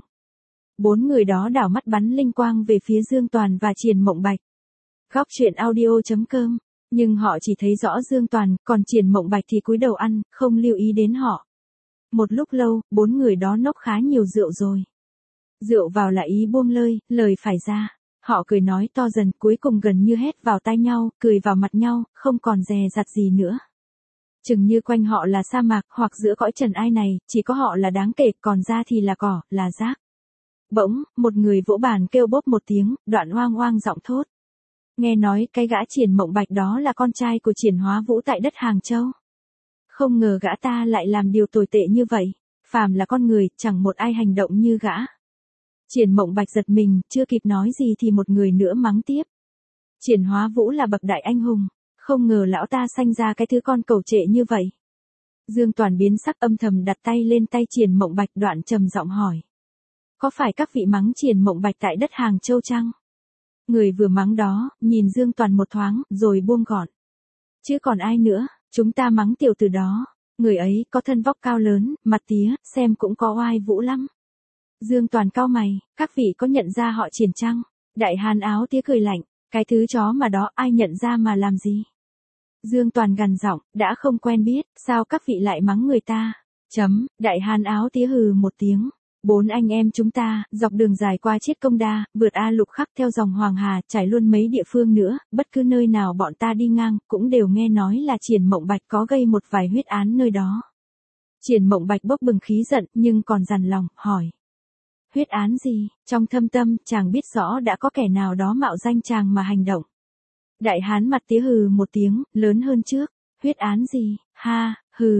4 người đó đảo mắt bắn linh quang về phía Dương Toàn và Triền Mộng Bạch. Góc truyện audio.com. Nhưng họ chỉ thấy rõ Dương Toàn, còn Triền Mộng Bạch thì cúi đầu ăn, không lưu ý đến họ. Một lúc lâu, 4 người đó nốc khá nhiều rượu rồi. Rượu vào là ý buông lời phải ra. Họ cười nói to dần, cuối cùng gần như hét vào tai nhau, cười vào mặt nhau, không còn dè dặt gì nữa. Chừng như quanh họ là sa mạc, hoặc giữa cõi trần ai này, chỉ có họ là đáng kể, còn ra thì là cỏ, là rác. Bỗng, một người vỗ bàn kêu bốp một tiếng, đoạn oang oang giọng thốt. Nghe nói cái gã Triền Mộng Bạch đó là con trai của Triền Hóa Vũ tại đất Hàng Châu. Không ngờ gã ta lại làm điều tồi tệ như vậy. Phàm là con người, chẳng một ai hành động như gã. Triền Mộng Bạch giật mình, chưa kịp nói gì thì một người nữa mắng tiếp. Triền Hóa Vũ là bậc đại anh hùng. Không ngờ lão ta sanh ra cái thứ con cầu trệ như vậy. Dương Toàn biến sắc âm thầm đặt tay lên tay Triền Mộng Bạch đoạn trầm giọng hỏi. Có phải các vị mắng Triền Mộng Bạch tại đất Hàng Châu chăng? Người vừa mắng đó, nhìn Dương Toàn một thoáng, rồi buông gọn. Chứ còn ai nữa, chúng ta mắng tiểu tử đó. Người ấy có thân vóc cao lớn, mặt tía, xem cũng có oai vũ lắm. Dương Toàn cau mày, các vị có nhận ra họ Triền chăng? Đại hán áo tía cười lạnh. Cái thứ chó mà đó ai nhận ra mà làm gì? Dương Toàn gằn giọng, đã không quen biết, sao các vị lại mắng người ta? Đại hán áo tía hừ một tiếng. 4 anh em chúng ta, dọc đường dài qua Chiết Công Đa, vượt A Lục Khắc theo dòng Hoàng Hà, trải luôn mấy địa phương nữa, bất cứ nơi nào bọn ta đi ngang, cũng đều nghe nói là Triển Mộng Bạch có gây một vài huyết án nơi đó. Triển Mộng Bạch bốc bừng khí giận, nhưng còn dằn lòng, hỏi. Huyết án gì? Trong thâm tâm, chàng biết rõ đã có kẻ nào đó mạo danh chàng mà hành động. Đại hán mặt tía hừ một tiếng, lớn hơn trước. Huyết án gì? Ha,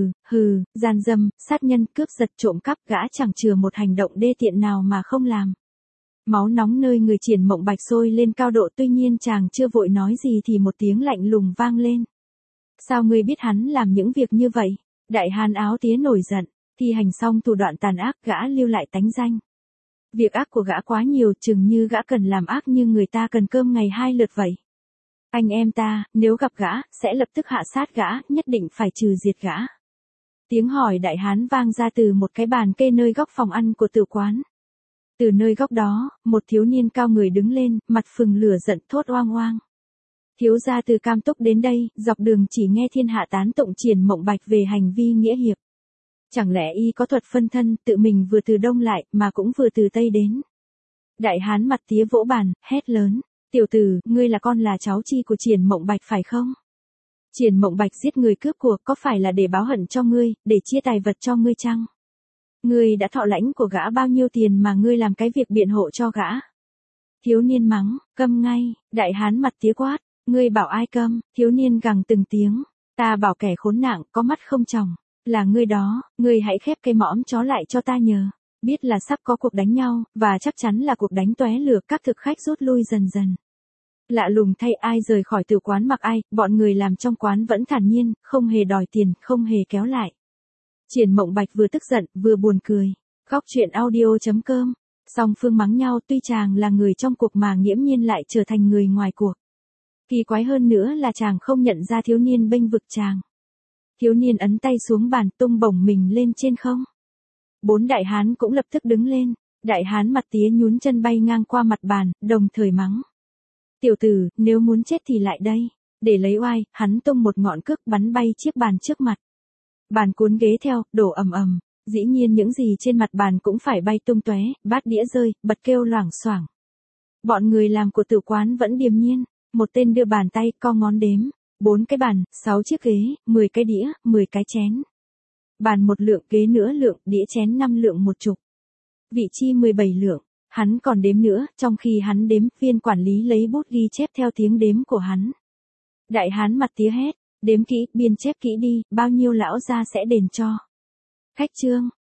hừ, gian dâm, sát nhân, cướp giật, trộm cắp, gã chẳng chừa một hành động đê tiện nào mà không làm. Máu nóng nơi người Triển Mộng Bạch sôi lên cao độ, tuy nhiên chàng chưa vội nói gì thì một tiếng lạnh lùng vang lên. Sao ngươi biết hắn làm những việc như vậy? Đại hán áo tía nổi giận, thi hành xong thủ đoạn tàn ác, gã lưu lại tánh danh. Việc ác của gã quá nhiều, chừng như gã cần làm ác như người ta cần cơm ngày 2 lượt vậy. Anh em ta, nếu gặp gã, sẽ lập tức hạ sát gã, nhất định phải trừ diệt gã. Tiếng hỏi đại hán vang ra từ một cái bàn kê nơi góc phòng ăn của tử quán. Từ nơi góc đó, một thiếu niên cao người đứng lên, mặt phừng lửa giận thốt oang oang. Thiếu gia từ Cam Túc đến đây, dọc đường chỉ nghe thiên hạ tán tụng Triển Mộng Bạch về hành vi nghĩa hiệp. Chẳng lẽ y có thuật phân thân, tự mình vừa từ đông lại, mà cũng vừa từ tây đến. Đại hán mặt tía vỗ bàn, hét lớn. Tiểu tử, ngươi là con là cháu chi của Triển Mộng Bạch phải không? Triển Mộng Bạch giết người cướp của, có phải là để báo hận cho ngươi, để chia tài vật cho ngươi chăng? Ngươi đã thọ lãnh của gã bao nhiêu tiền mà ngươi làm cái việc biện hộ cho gã? Thiếu niên mắng, câm ngay, đại hán mặt tía quát, ngươi bảo ai câm? Thiếu niên gằn từng tiếng, ta bảo kẻ khốn nạn, có mắt không tròng, là ngươi đó, ngươi hãy khép cái mõm chó lại cho ta nhờ. Biết là sắp có cuộc đánh nhau, và chắc chắn là cuộc đánh tóe lửa, các thực khách rút lui dần dần. Lạ lùng thay, ai rời khỏi tử quán mặc ai, bọn người làm trong quán vẫn thản nhiên, không hề đòi tiền, không hề kéo lại. Triển Mộng Bạch vừa tức giận, vừa buồn cười. Góc truyện audio.com. Song phương mắng nhau, tuy chàng là người trong cuộc mà nghiễm nhiên lại trở thành người ngoài cuộc. Kỳ quái hơn nữa là chàng không nhận ra thiếu niên bênh vực chàng. Thiếu niên ấn tay xuống bàn, tung bổng mình lên trên không. 4 đại hán cũng lập tức đứng lên. Đại hán mặt tía nhún chân bay ngang qua mặt bàn, đồng thời mắng. Tiểu tử, nếu muốn chết thì lại đây. Để lấy oai, hắn tung một ngọn cước bắn bay chiếc bàn trước mặt. Bàn cuốn ghế theo, đổ ầm ầm. Dĩ nhiên những gì trên mặt bàn cũng phải bay tung tóe, bát đĩa rơi, bật kêu loảng xoảng. Bọn người làm của tử quán vẫn điềm nhiên. Một tên đưa bàn tay, co ngón đếm. 4 cái bàn, 6 chiếc ghế, 10 cái đĩa, 10 cái chén. Bàn 1 lượng, ghế nữa lượng, đĩa chén 5 lượng 10. Vị chi 17 lượng. Hắn còn đếm nữa, trong khi hắn đếm, viên quản lý lấy bút ghi chép theo tiếng đếm của hắn. Đại hán mặt tía hét, đếm kỹ, biên chép kỹ đi, bao nhiêu lão gia sẽ đền cho. Khách trương,